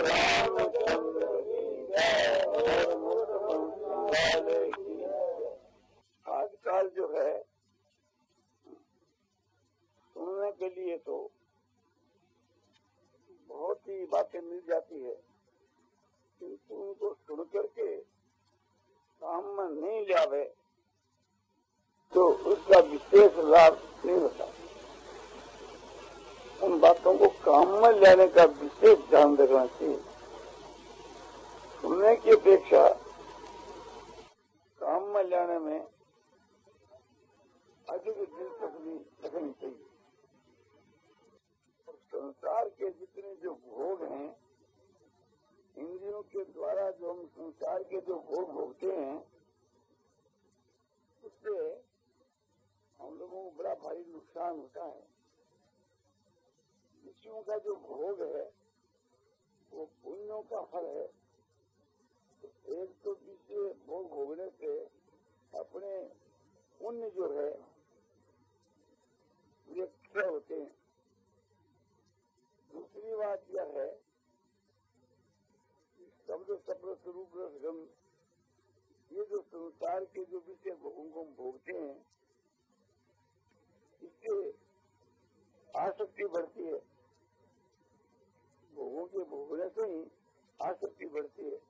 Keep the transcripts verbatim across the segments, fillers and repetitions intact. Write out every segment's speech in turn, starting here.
रामचंद्र की जय और मुझे की। आजकल जो है सुनने के लिए तो बहुत ही बातें मिल जाती है, किंतु उनको सुन करके काम में नहीं लावे तो उसका विशेष लाभ नहीं होता। उन बातों को काम में लाने का विशेष ध्यान रखना चाहिए। सुनने की अपेक्षा काम में लाने में अधिक दिलचस्पी रखनी चाहिए। और संसार के जितने जो भोग हैं, इंद्रियों के द्वारा जो हम संसार के जो भोग भोगते हैं, उससे हम लोगों को बड़ा भारी नुकसान होता है। विषयों का जो भोग है वो पुण्यों का फल है। तो एक तो विषय भोग भोगने से अपने पुण्य जो है ये क्षय होते हैं। दूसरी बात यह है कि शब्द शब्द स्वरूप रसगम, ये जो संसार के जो विषय भोगों को हम भोगते हैं, इससे आसक्ति बढ़ती है। भोगों के भोगने से ही आसक्ति बढ़ती है।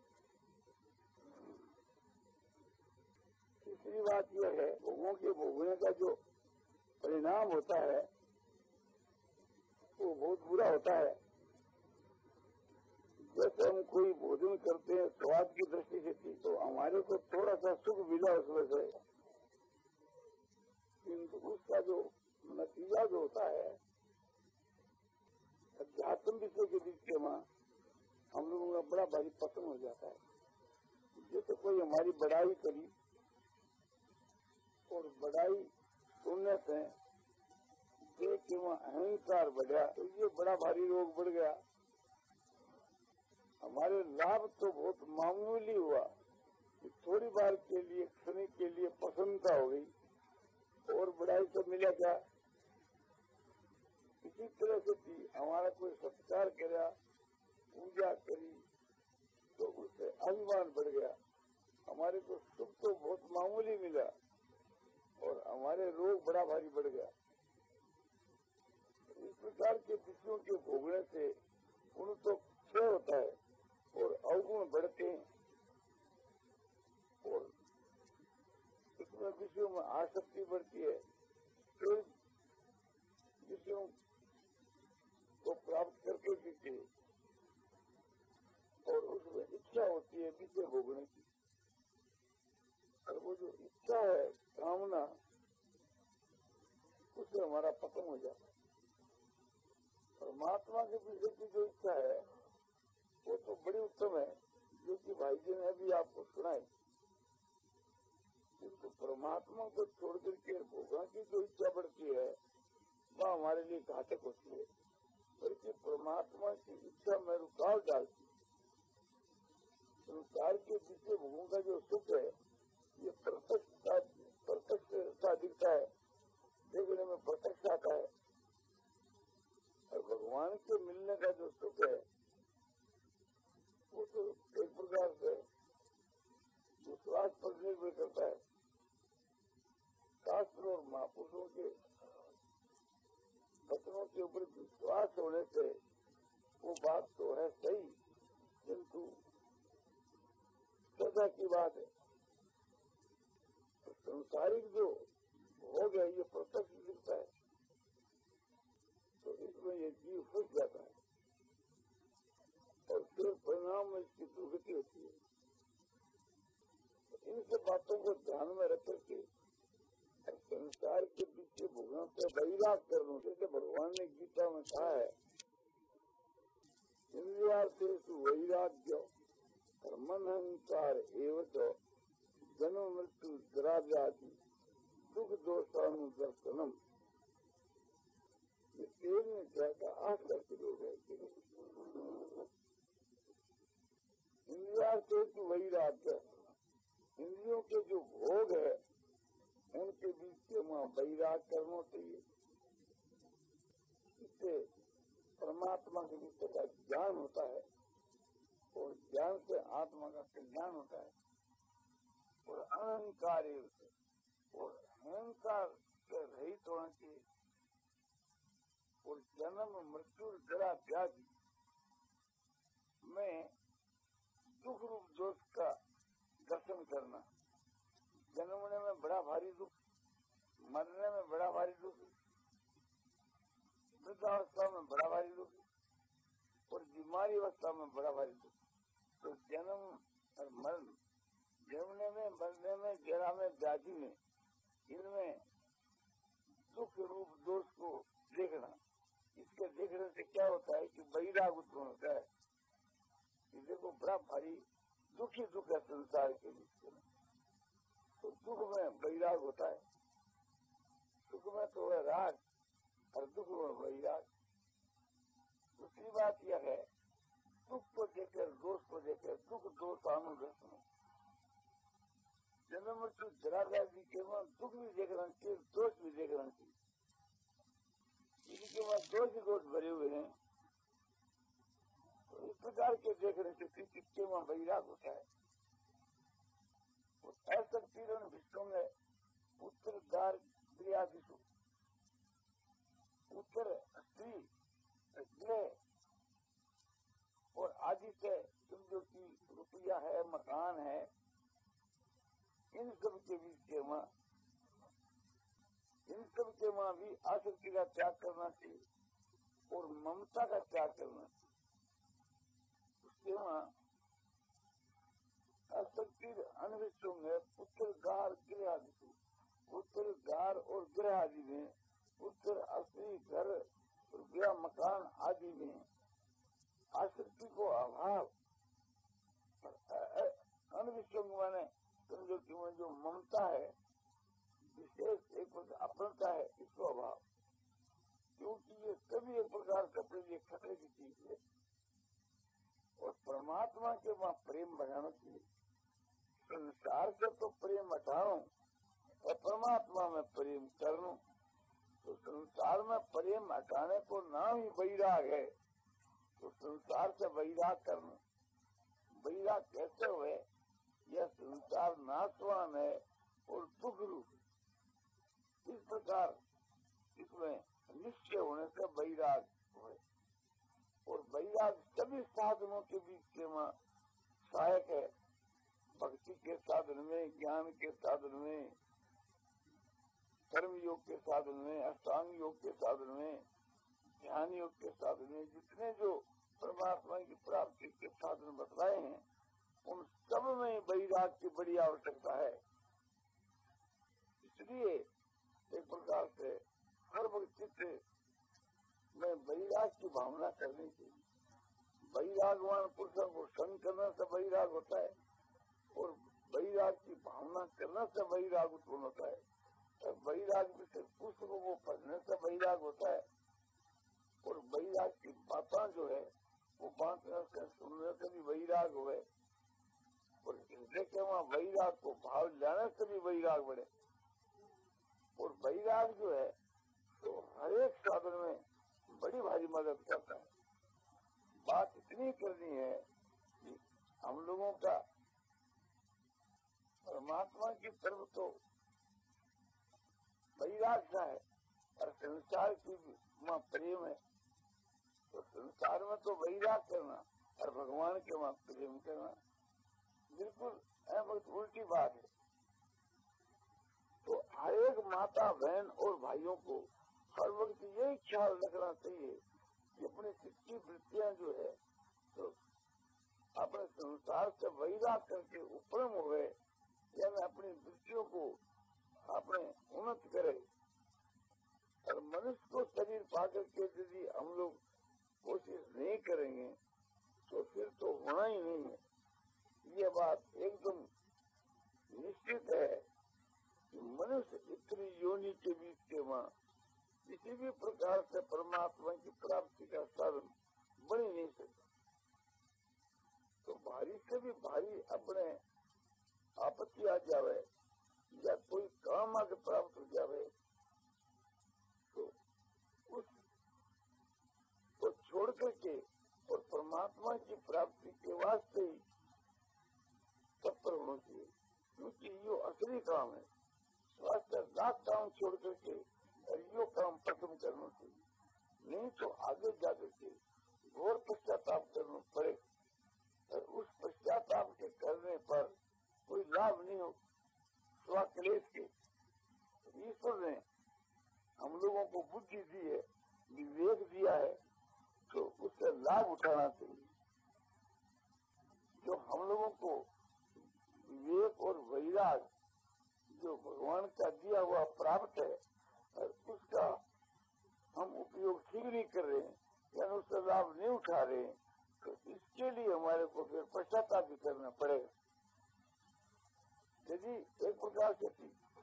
तीसरी बात यह है, भोगों के भोगने का जो परिणाम होता है वो बहुत बुरा होता है। जैसे हम कोई भोजन करते हैं स्वाद की दृष्टि से, तो हमारे को थोड़ा सा सुख मिला उसमें से, किंतु उसका जो नतीजा जो होता है अध्यात्म विषय के बीच में हम लोगों का बड़ा भारी पतन हो जाता है। जैसे कोई हमारी बड़ाई करी और बड़ाई सुनने से देख के वहाँ अहंकार बढ़ा, तो ये बड़ा भारी रोग बढ़ गया। हमारे लाभ तो बहुत मामूली हुआ, थोड़ी बार के लिए क्षण के लिए प्रसन्नता हो गई और बड़ाई से मिला क्या। इसी तरह से थी, हमारा कोई सत्कार करा, पूजा करी, तो उससे अभिमान बढ़ गया। हमारे को सुख तो बहुत मामूली मिला और हमारे रोग बड़ा भारी बढ़ गया। इस प्रकार के विषयों के भोगने से उन तो क्षय होता है और अवगुण बढ़ते हैं और इसमें विषयों में आसक्ति बढ़ती है। फिर विषयों को प्राप्त करके पीछे और उसमें इच्छा होती है विषय भोगने की, और वो जो इच्छा है, कामना, उससे हमारा पतन हो जाता है। परमात्मा के विषय की जो इच्छा है वो तो बड़ी उत्तम है, जो कि भाई जी ने अभी आपको सुनाई। किंतु परमात्मा को छोड़ करके भोगों की जो इच्छा बढ़ती है वह हमारे लिए घातक होती है, बल्कि परमात्मा की इच्छा में रुकावट डालती है। संसार के विषय भोगों का जो सुख है ये प्रत्यक्ष प्रत्यक्ष दिखता है, देखने में प्रत्यक्ष आता है। और भगवान के मिलने का जो सुख है वो तो एक प्रकार से विश्वास पर निर्भर करता है। शास्त्र और महापुरुषों के वचनों के ऊपर विश्वास होने से वो बात तो है सही, किंतु सजा की बात है। तो संसारिक जो भोग है ये प्रत्यक्ष दिखता है, तो इसमें ये जीव फंस जाता है और फिर परिणाम में इसकी दुर्गति होती है। तो इन सब बातों को ध्यान में रख करके संसार के पीछे भोगों से वैराग कर लूं, जैसे भगवान ने गीता में कहा है, इंद्रियार्थेषु वैराग्य कर्मण्यहंकार एवं जन्म मृत्यु जरा व्याधि दुख दोषानुदर्शनम। ये तेल ने क्या कहा, आठ करके लोग है। इंद्रियार्थेषु वैराग्य, इंद्रियों के जो भोग है उनके बीच से वहाँ वैराग करना चाहिए। इससे परमात्मा के विषय का ज्ञान होता है आत्मा का कल्याण होता है। और अहंकार और अहंकार से रहित होना चाहिए। और जन्म मृत्यु जरा व्याधि में दुख रूप दोष का दर्शन करना। जन्मने में बड़ा भारी दुख, मरने में बड़ा भारी दुख, वृद्धावस्था में बड़ा भारी दुख और बीमारी अवस्था में बड़ा भारी दुख। तो जन्म और मरण, जन्मने में, मरने में, जरा में, व्याधि में, इनमें दुख रूप दोष को देखना। इसके देखने से क्या होता है कि वैराग उत्पन्न होता है। ये देखो बड़ा भारी दुख ही दुख है संसार के बीच में। तो दुख में वैराग होता है। सुख में तो है राग और दुख में वैराग। दूसरी बात यह है, दुख को देखकर, दोष को देखकर, दुख दोष अनुदर्शन। जन्म मृत्यु जरा व्याधि के वहां दुख भी देखना चाहिए, दोष भी देखना चाहिए। इनके वहां दोष ही दोष भरे हुए हैं। तो इस प्रकार के देखने से किसके वहां वैराग होता है। ऐसा पीड़न विश्व में उत्तर द्वार क्रियादिशु, उत्तर स्त्री गृह और आदि से जो की रुपया है, मकान है, इन सब के बीच के वहां इन सब के वहां भी आसक्ति का त्याग करना चाहिए और ममता का त्याग करना चाहिए। उसके वहां आसक्ति अनविश्व में पुत्र गार गृह आदि, पुत्र गार और गृह आदि में, पुत्र अस्त्री घर रुपया मकान आदि में आसक्ति को अभाव, अनविश्व माने समझो कि वह जो ममता है, विशेष एक अपनता है, इसको अभाव। क्योंकि ये सभी एक प्रकार से अपने लिए खतरे की चीज है। और परमात्मा के वहां प्रेम बढ़ाना चाहिए। संसार से तो प्रेम हटाऊं और परमात्मा में प्रेम कर लूं। तो संसार में प्रेम हटाने को नाम ही वैराग है। तो संसार से वैराग करना, वैराग कैसे हुए? यह संसार नाशवान है और दुख रूप। इस प्रकार इसमें निश्चय होने से वैराग हुए। और वैराग सभी साधनों के बीच के वहाँ सहायक है। भक्ति के साधन में, ज्ञान के साधन में, कर्म योग के साधन में, अष्टांग योग के साधन में, ध्यान योग के साधन में, जितने जो परमात्मा की प्राप्ति के साधन बतलाए हैं, उन सब में वैराग की बड़ी आवश्यकता है। इसलिए एक प्रकार से हर व्यक्ति में वैराग की भावना करनी चाहिए। वैरागवान पुरुषों को संग करने से वैराग होता है और वैराग की भावना करने से वैराग उत्पन्न होता है। और वैराग से पुस्तकों को पढ़ने से वैराग होता है। और वैराग की बातें जो है वो बांटने से, सुनने से भी वैराग हुए। और हृदय के वहाँ वैराग को भाव लाने से भी वैराग बढ़े। और वैराग जो है तो हर एक साधन में बड़ी भारी मदद करता है। बात इतनी करनी है कि हम लोगों का परमात्मा की तरफ तो वैराग सा है और संसार की वहाँ प्रेम है। तो संसार में तो वैराग करना और भगवान के वहाँ प्रेम करना बिल्कुल बहुत उल्टी बात है। तो हर एक माता बहन और भाइयों को हर वक्त यही ख्याल रखना चाहिए कि अपनी चित्ती वृत्तियां जो है तो अपने संसार से वैराग करके उपरम हो गए, यानी अपनी वृत्तियों को अपने उन्नत करे। और मनुष्य को शरीर पाकर के यदि हम लोग कोशिश नहीं करेंगे तो फिर तो होना ही नहीं है। ये बात एकदम निश्चित है कि मनुष्य इतनी योनि के बीच के वहाँ किसी भी प्रकार से परमात्मा की प्राप्ति का साधन बन ही नहीं सकता। तो भारी से भी भारी अपने आपत्ति आ जावे या कोई काम आगे प्राप्त हो जावे तो उसको छोड़ करके और परमात्मा की प्राप्ति के वास्ते ही करना चाहिए, क्योंकि यो असली काम है। स्वास्थ्य लाख काम छोड़ करके यो काम प्रथम करना चाहिए, नहीं तो आगे जाकर के घोर पश्चाताप करना पड़े। और उस पश्चाताप के करने पर कोई लाभ नहीं हो स्वाक्लेश के। ईश्वर ने हम लोगों को बुद्धि दी है, विवेक दिया है, तो उससे लाभ उठाना चाहिए। जो हम लोगों को विवेक और वैराग जो भगवान का दिया हुआ प्राप्त है, और उसका हम उपयोग ठीक नहीं कर रहे हैं, यानी उसका लाभ नहीं उठा रहे हैं, तो इसके लिए हमारे को फिर पश्चाताप भी करना पड़ेगा। यदि एक प्रकार से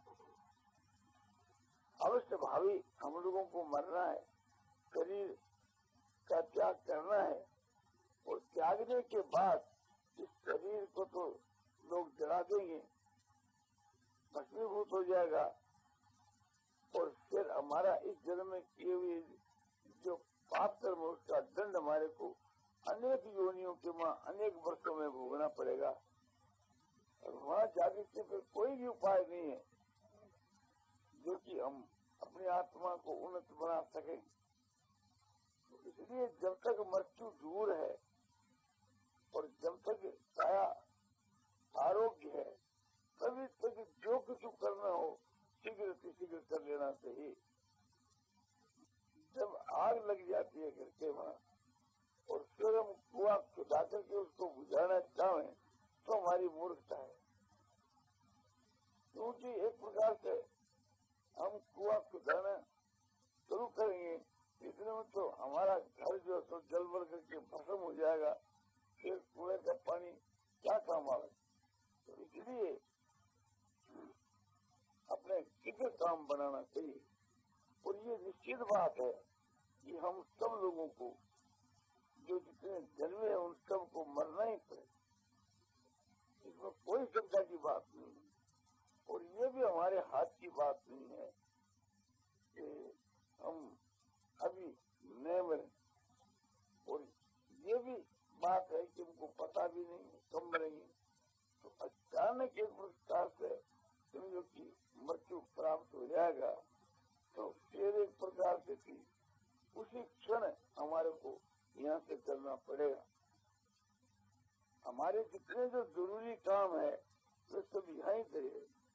अवश्य भावी हम लोगों को मरना है, शरीर का त्याग करना है, और त्यागने के बाद इस शरीर को तो लोग जला देंगे, भस्मीभूत हो जाएगा, और फिर हमारा इस जन्म में किए हुए जो पाप कर्म उसका दंड हमारे को अनेक योनियों के वहां अनेक वर्षों में भोगना पड़ेगा। और वहां जाने से फिर कोई भी उपाय नहीं है जो कि हम अपनी आत्मा को उन्नत बना सकें। इसलिए जब तक मृत्यु दूर है और जब तक काया आरोग्य है, तभी तक जो कुछ करना हो शीघ्र से शीघ्र कर लेना चाहिए। जब आग लग जाती है घर के वहां और फिर हम कुआं खुदा करके उसको बुझाना चाहें तो हमारी मूर्खता है, क्योंकि एक प्रकार से हम कुआं खुदाना शुरू करेंगे, इतने में तो हमारा घर जो है तो जल भर करके भस्म हो जाएगा, फिर कुएं का पानी क्या काम आवे। तो इसलिए अपने शीघ्र काम बनाना चाहिए। और ये निश्चित बात है कि हम सब लोगों को जो जितने जन्मे हैं उन सब को मरना ही पड़े, इसमें कोई शंका की बात नहीं है। और ये भी हमारे हाथ की बात नहीं है कि हम अभी न मरें, और ये भी बात है कि उनको पता भी नहीं है कब मरेंगे। तो अचानक एक प्रकार से समझो कि मृत्यु प्राप्त हो जाएगा, तो फिर एक प्रकार से थी उसी क्षण हमारे को यहाँ से चलना पड़ेगा। हमारे जितने जो जरूरी काम है वे सब यहाँ ही थे।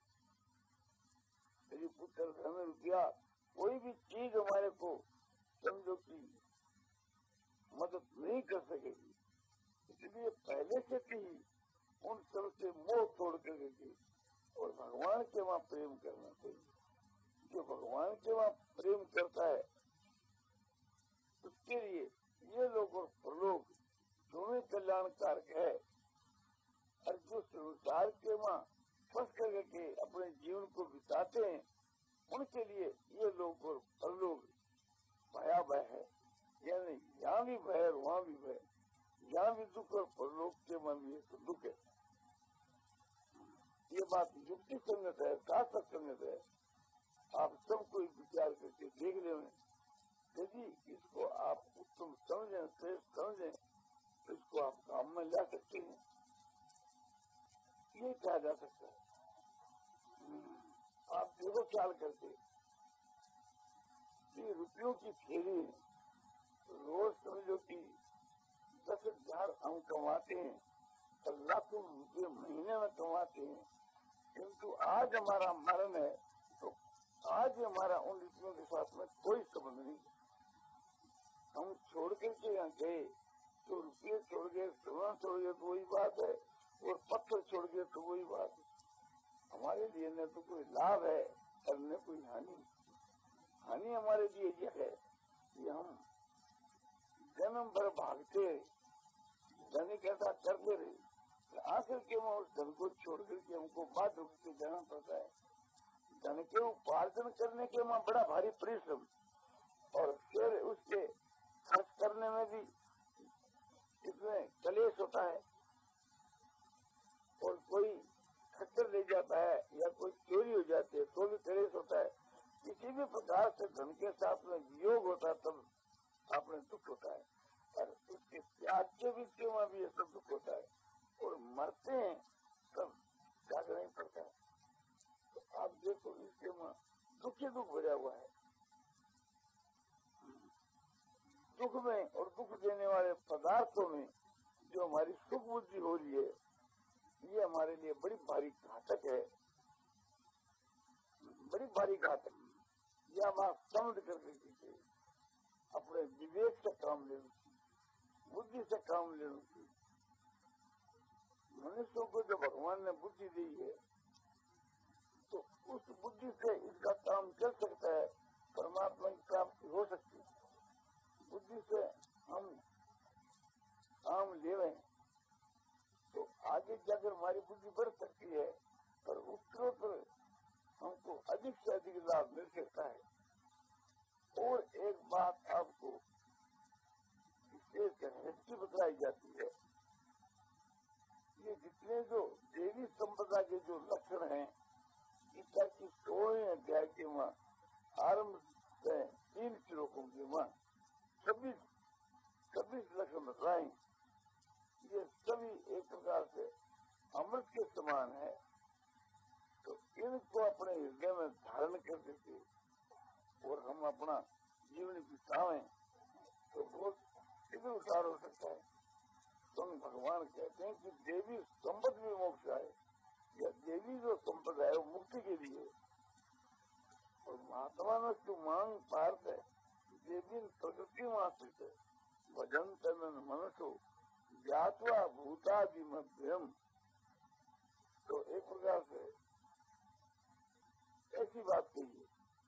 यदि पुत्र धन रुपया कोई भी चीज हमारे को समझो कि मदद नहीं कर सकेगी, इसलिए पहले से थी उन सब से मोह तोड़ करके और भगवान के वहां प्रेम करना चाहिए। जो भगवान के वहां प्रेम करता है उसके लिए ये लोग और प्रलोक दोनों कल्याणकारक है। और जो संसार के वहां फंस करके अपने जीवन को बिताते हैं उनके लिए ये लोग और प्रलोक भयावह है। यानी यहाँ भी भय और वहाँ भी भय, यहाँ भी दुख और प्रलोक के मन में तो दुख है। ये बात युक्ति संगत है, शास्त्र संगत है। आप सबको विचार करके देख ले। यदि इसको आप उत्तम समझें, श्रेष्ठ समझें, तो इसको आप काम में ला सकते हैं। ये कहा जा सकता है। आप देखो ख्याल करके ये रुपयों की थैली है, रोज समझो कि दस हजार हम कमाते हैं और लाखों रुपये महीने में कमाते हैं, किंतु आज हमारा मरण है तो आज हमारा उन रुपयों के साथ में कोई संबंध नहीं। हम छोड़ करके यहाँ गए तो रुपये छोड़ गए, सोना छोड़ गए तो वही बात है, और पत्थर छोड़ गए तो वही बात है। हमारे लिए न तो कोई लाभ है और न कोई हानि। हानि हमारे लिए यह है कि हम जन्म भर भागते धन इकट्ठा करते रहे, आखिर के वो उस धन को छोड़ करके हमको बात रुक के जाना पड़ता है। धन के उपार्जन करने के वहाँ बड़ा भारी परिश्रम, और फिर उसके खर्च करने में भी इसमें कलेश होता है, और कोई खच्चर ले जाता है या कोई चोरी हो जाती है तो भी कलेश होता है। किसी भी प्रकार से धन के साथ में वियोग होता है तब आपने दुख होता है, और उसके त्याग के भी वहाँ भी ये सब दुख होता है। और मरते हैं तब से दुख भरा हुआ है। दुख में और दुख देने वाले पदार्थों में जो हमारी सुख बुद्धि हो रही है, ये हमारे लिए बड़ी भारी घातक है, बड़ी भारी घातक है। यह बात समझ करके कीजिए, अपने विवेक से काम लेना चाहिए, बुद्धि से काम लेना चाहिए। मनुष्यों को जो भगवान ने बुद्धि दी है, तो उस बुद्धि से इसका काम चल सकता है, परमात्मा की प्राप्ति हो सकती है। बुद्धि से हम काम ले रहे हैं तो आगे जाकर हमारी बुद्धि बढ़ सकती है, पर उत्तरोत्तर हमको अधिक से अधिक लाभ मिल सकता है। और एक बात आपको विशेष रहस्य बताई जाती है, ये जितने जो देवी संपदा के जो लक्षण हैं, गीता की सोलहवें अध्याय के वहाँ आरंभ से तीन श्लोकों के वहाँ छब्बीस छब्बीस लक्षण बताए। ये सभी एक प्रकार से अमृत के समान है, तो इनको अपने हृदय में धारण कर देते और हम अपना जीवन बिताएं तो बहुत सीधे उतार हो सकता है। तो भगवान कहते हैं कि देवी संपद भी मोक्ष है, या देवी जो संपद है वो मुक्ति के लिए। और महात्मा में जो मांग पार्थ है, देवी प्रकृति में आश्रित है, भजन तन मनुष्य ज्ञातवा भूतादि मध्यम। तो एक प्रकार से ऐसी बात कही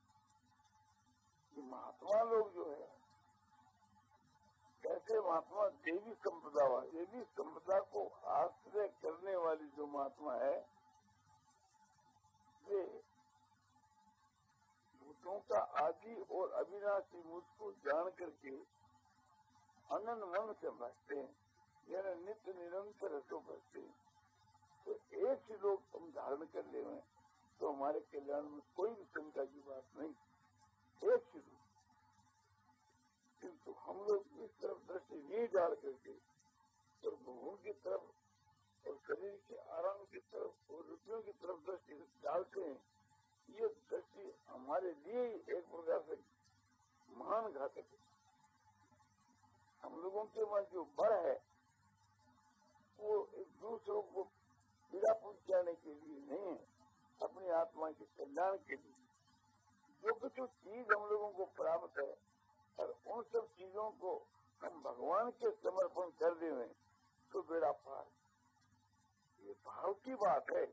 कि महात्मा लोग जो है, कैसे महात्मा देवी संपदा हुआ, देवी संपदा को आश्रय करने वाली जो महात्मा है, वे भूतों का आदि और अविनाशी मुझको जान करके अनंत मन से बचते हैं, यानी नित्य निरंतर तो बचते हैं। तो एक ही लोग हम धारण कर ले में तो हमारे कल्याण में कोई भी शंका की बात नहीं, एक ही लोग। किंतु हम लोग इस तरफ दृष्टि नहीं डाल करके और भगवान की तरफ और शरीर के आराम की तरफ और रुपयों की तरफ दृष्टि डालते हैं। ये दृष्टि हमारे लिए एक प्रकार से महान घातक है। हम लोगों के पास जो बल है वो एक दूसरों को पीड़ा पहुंचाने के लिए नहीं है, अपनी आत्मा के कल्याण के लिए। जो कुछ चीज हम लोगों को प्राप्त है और उन सब चीजों को हम भगवान के समर्पण कर दें तो बेड़ा पार। ये भाव की बात है।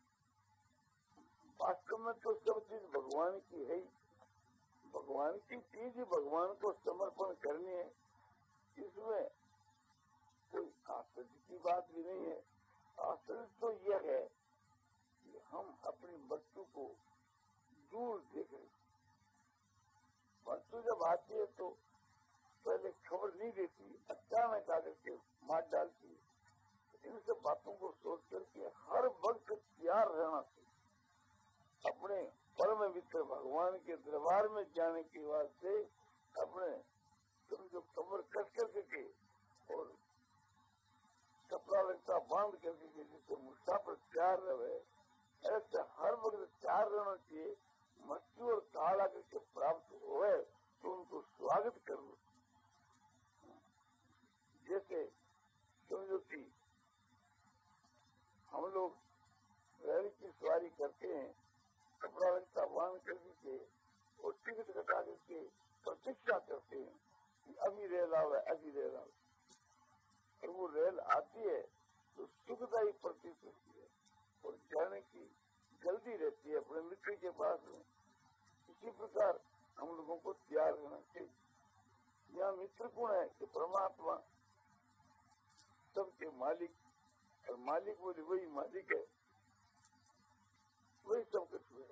वास्तव में तो सब चीज भगवान की है, भगवान की चीज भगवान को समर्पण करनी है, इसमें कोई आश्चर्य की बात भी नहीं है। आश्चर्य तो यह है कि हम अपनी वस्तु को दूर देख रहे। वस्तु जब आती है तो पहले खबर नहीं देती, अचानक आकर के मार डालती है। इन सब बातों को सोच करके हर वक्त तैयार रहना चाहिए। अपने परम मित्र भगवान के दरबार में जाने के बाद से अपने समझो कमर कस करके और कपड़ा लगता बांध करके जिससे मुसाफिर तैयार रहे, ऐसे हर वक्त तैयार रहना चाहिए। मृत्यु और काल आकर के प्राप्त हुए तो उनको स्वागत करो। जैसे समझो कि हम लोग रेल की सवारी करते हैं, कपड़ा लगता बांध करके और टिकट कटा करके प्रतीक्षा करते हैं कि अभी रेल आवे, अभी रेल आवे। और वो रेल आती है तो सुखदायी प्रतीत होती है और जाने की जल्दी रहती है अपने मित्र के पास में। इसी प्रकार हम लोगों को तैयार रहना चाहिए। यहाँ मित्र कौन है कि परमात्मा सबके मालिक, और मालिक बोले वही मालिक है, वही सब कुछ है।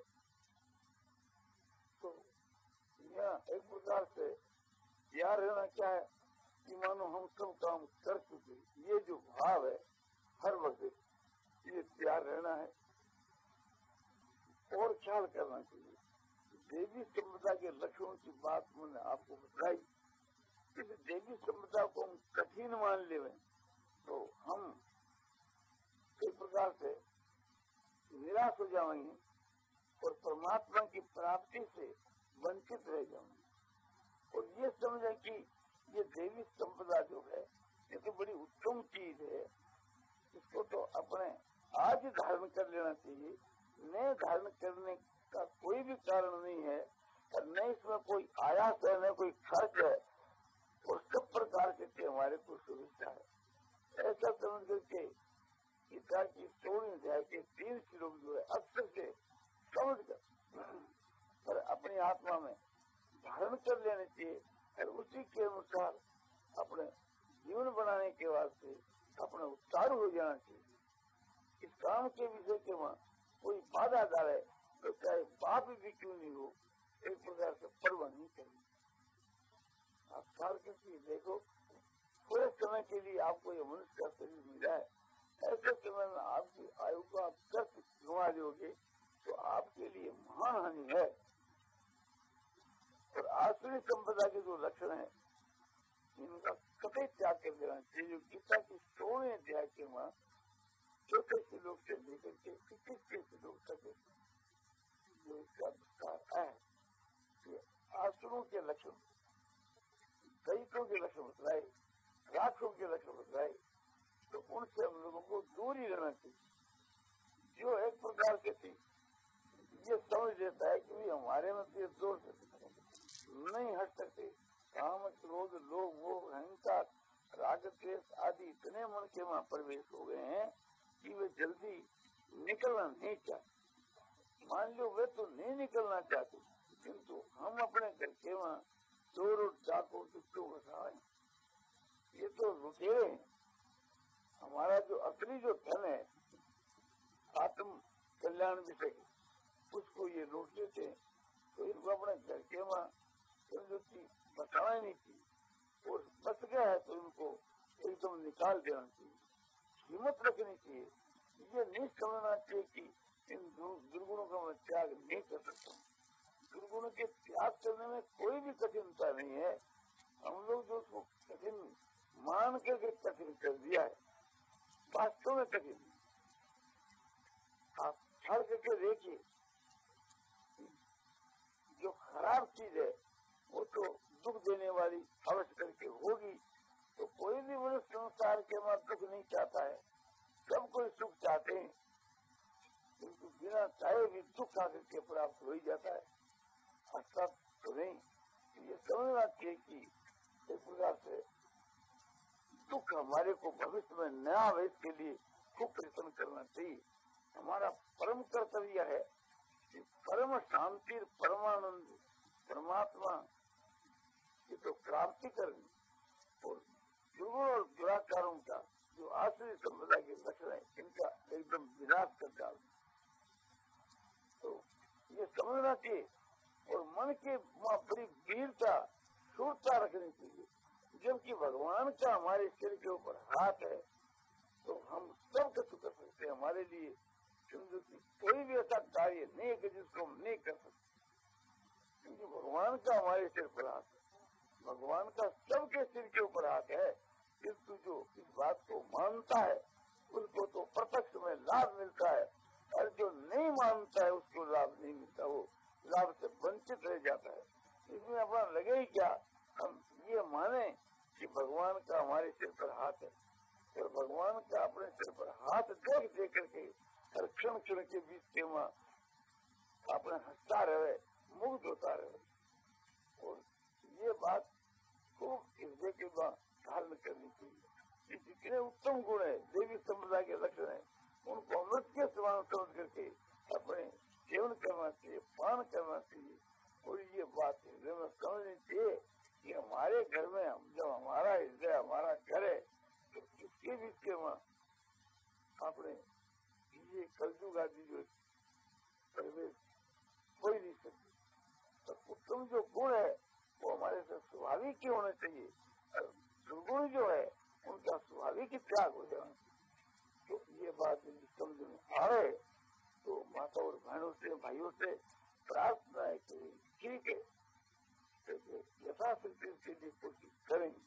तो यहाँ एक प्रकार से तैयार रहना क्या है कि मानो हम सब काम कर चुके, ये जो भाव है हर वक्त ये तैयार रहना है और ख्याल करना चाहिए। देवी संपदा के लक्षणों की बात मैंने आपको बताई। इस देवी संपदा को हम कठिन मान ले तो हम एक प्रकार से निराश हो जाएंगे और परमात्मा की प्राप्ति से वंचित रह जाऊंगी। और ये समझे कि ये देवी संपदा जो है ये तो बड़ी उत्तम चीज है, इसको तो अपने आज धारण कर लेना चाहिए। नए धारण करने का कोई भी कारण नहीं है और न इसमें कोई आयास है न कोई खर्च है, और सब प्रकार के हमारे को सुविधा है। ऐसा समझ करके गीता की सोलह अध्याय के तीन श्लोक जो है अक्षर से समझ कर पर अपनी आत्मा में धारण कर लेने चाहिए और उसी के अनुसार अपने जीवन बनाने के वास्ते अपने उत्साह हो जाना चाहिए। इस काम के विषय के वहाँ कोई बाधा डाले तो चाहे पाप भी क्यों नहीं हो, एक प्रकार से परवाह नहीं करें। आप ख्याल करके देखो, थोड़े समय के लिए आपको ये मनुष्य का शरीर मिला है, ऐसे समय में आपकी आयु को आप कष्ट गंवा दोगे तो आपके लिए महान हानि है। और आसुरी संपदा के जो लक्षण है इनका कतई त्याग कर देना चाहिए। जो गीता की सोलह अध्याय के वहाँ चौथे श्लोक से लेकर के इक्कीसवें श्लोक तक जो इसका विस्तार है, आसुरों के लक्षण, दैत्यों के लक्षण बतलाए, राक्षसों के लक्षण बतलाए, तो उनसे हम लोगों को दूर ही रहना चाहिए। जो एक प्रकार से थी ये समझ लेता है कि हमारे में तो दोष नहीं हट सकते, काम क्रोध लोभ मोह अहंकार राग द्वेष आदि इतने मन के वहाँ प्रवेश हो गए हैं कि वे जल्दी निकलना नहीं चाहते। मान लो वे तो नहीं निकलना चाहते, किंतु हम अपने घर के वहाँ चोर डाकू दुष्टों बसाए, ये तो लुटेरे हैं। हमारा जो असली जो धन है आत्म कल्याण विषय उसको ये लूट लेते हैं। तो इनको अपने घर के वहाँ बचाना नहीं चाहिए, और बच गया है तो इनको एकदम निकाल देना चाहिए, हिम्मत रखनी चाहिए। ये नहीं समझना चाहिए कि इन दुर्गुणों का मैं त्याग नहीं कर सकता। दुर्गुणों के त्याग करने में कोई भी कठिनता नहीं है। हम लोग जो उसको कठिन मान करके कठिन कर दिया है, वास्तव में कठिन। आप छड़ करके देखिए, जो खराब चीज है वो तो दुख देने वाली अवश्य करके होगी। तो कोई भी मनुष्य संसार के वहाँ दुख नहीं चाहता है, सब कोई सुख चाहते हैं, किंतु बिना चाहे भी दुख आकर के प्राप्त हो ही जाता है। अच्छा तो नहीं, ये समझना चाहिए कि इस प्रकार से दुख हमारे को भविष्य में न आवे इसके लिए खूब प्रयत्न करना चाहिए। हमारा परम कर्तव्य है कि परम शांति परमानंद परमात्मा की तो प्राप्ति करनी, और दुर्गुण और दुराचारों का जो आश्रय संपदा के लक्षण है इनका एकदम विनाश कर डालना। तो ये समझना चाहिए, और मन के वहाँ बड़ी वीरता शूरता रखनी चाहिए। जबकि भगवान का हमारे सिर के ऊपर हाथ है तो हम सब कुछ कर सकते हैं। हमारे लिए कोई भी ऐसा कार्य नहीं है कि जिसको हम नहीं कर सकते, क्योंकि भगवान का हमारे सिर पर हाथ है। भगवान का सबके सिर के ऊपर हाथ है, किंतु जो इस बात को मानता है उसको तो प्रत्यक्ष में लाभ मिलता है, और जो नहीं मानता है उसको लाभ नहीं मिलता, वो लाभ से वंचित रह जाता है। इसमें अपना लगे ही क्या, हम ये माने कि भगवान का हमारे सिर पर हाथ है, और भगवान का अपने सिर पर हाथ देख देख करके हर क्षण क्षण के बीच के वहाँ अपने हंसता रहे, मुग्ध होता रहे। और ये बात खूब हृदय के वहाँ धारण करनी चाहिए। जितने उत्तम गुण है देवी संप्रदा के लक्षण है उनको अमृत के समान समझ करके अपने सेवन करना चाहिए, पान करना चाहिए। और ये बात हृदय में समझनी चाहिए कि हमारे घर में हम जब हमारा हृदय हमारा घर है तो किसके बीच के वहाँ अपने ये कलयुग आदि जो प्रवेश हो ही नहीं सकते। तो उत्तम जो गुण है वो हमारे से स्वाभाविक ही होना चाहिए, और दुर्गुण जो है उनका स्वाभाविक ही त्याग हो जाना चाहिए। तो ये बात यदि समझ में आ रहे तो माता और बहनों से भाइयों से प्रार्थना है कि ठीक है तो यथाशक्ति इसके लिए कोशिश करेंगे।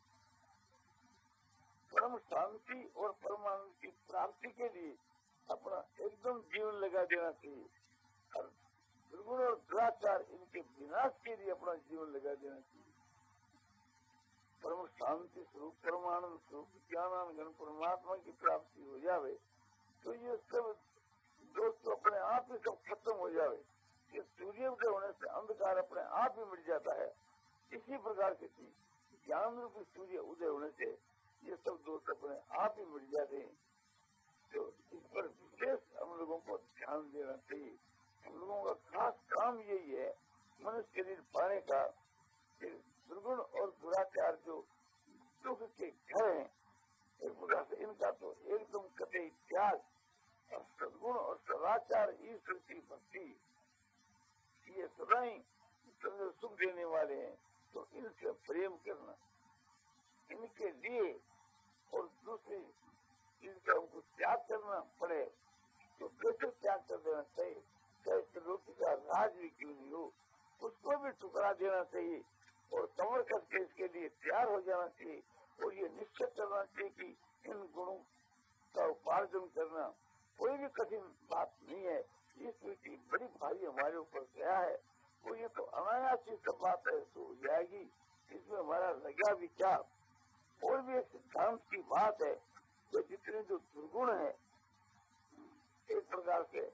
परम शांति और परमानंद की प्राप्ति के लिए अपना एकदम जीवन लगा देना चाहिए। और दुर्गुण और दुराचार इनके विनाश के लिए अपना जीवन लगा देना चाहिए। परम शांति स्वरूप, परमानंद स्वरूप, ज्ञानानंद घन परमात्मा की प्राप्ति हो जावे तो ये सब दोस्त अपने आप ही सब खत्म हो जावे। ये सूर्य के होने से अंधकार अपने आप ही मिट जाता है। इसी प्रकार से ज्ञान रूपी सूर्य उदय होने से ये सब दोस्त अपने आप ही मिट जाते हैं। तो इस पर विशेष हम लोगों को ध्यान देना चाहिए। हम लोगों का खास काम यही है मनुष्य शरीर पाने का। दुर्गुण और दुराचार जो दुख के घर हैं, एक प्रकार से इनका तो एकदम कतई त्याग, और सद्गुण और सदाचार ईश्वर की भक्ति, ये सदा ही सुख देने वाले हैं। तो इनसे प्रेम करना, इनके लिए और दूसरी चीज का हमको त्याग करना पड़े तो कैसे त्याग कर देना चाहिए। चाहे त्रिलोकी का राज भी क्यों नहीं हो, उसको भी ठुकरा देना चाहिए और कमर करके इसके लिए तैयार हो जाना चाहिए। और ये निश्चय करना चाहिए कि इन गुणों का उपार्जन करना कोई भी कठिन बात नहीं है। ईश्वर की बड़ी भारी हमारे ऊपर गया है, तो ये तो अनायास ही सब बात है तो हो जाएगी। इसमें हमारा लगा विचार और भी एक सिद्धांत की बात है। तो जितने जो दुर्गुण है एक प्रकार से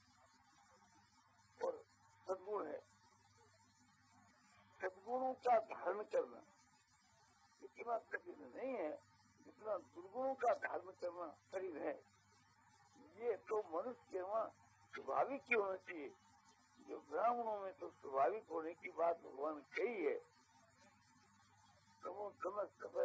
और सद्गुण है, सद्गुणों का धारण करना इतना कठिन नहीं है जितना दुर्गुणों का धारण करना कठिन है। ये तो मनुष्य के वहाँ स्वाभाविक ही होना चाहिए। जो ब्राह्मणों में तो स्वाभाविक होने की बात भगवान कही है, तो वो समझ सब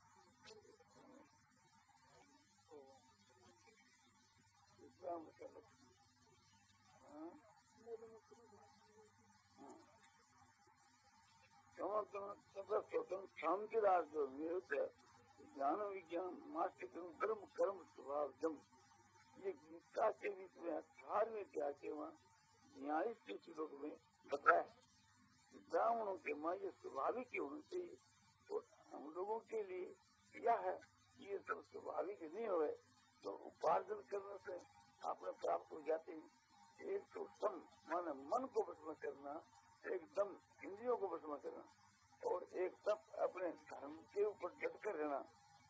स्वतंत्र शांति राज जो निरुद्ध है, ज्ञान विज्ञान मास्टिकम कर्म कर्म स्वभाव जम, ये गीता के बीच में अठारहवें अध्याय के वहाँ न्याय के श्लोक में बताया। ब्राह्मणों के माँ ये स्वाभाविक ही होना चाहिए। तो हम लोगों के लिए क्या है, ये सब स्वाभाविक नहीं हो, तो उपार्जन करने से आपने प्राप्त हो जाते हैं। एक तो सम माने मन को वश में करना, एकदम इंद्रियों को वश में करना, और एक तप अपने धर्म के ऊपर डट कर रहना,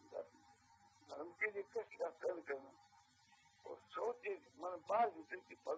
धर्म के लिए कष्ट का सहन करना, और सोच मन बाहर भीतर की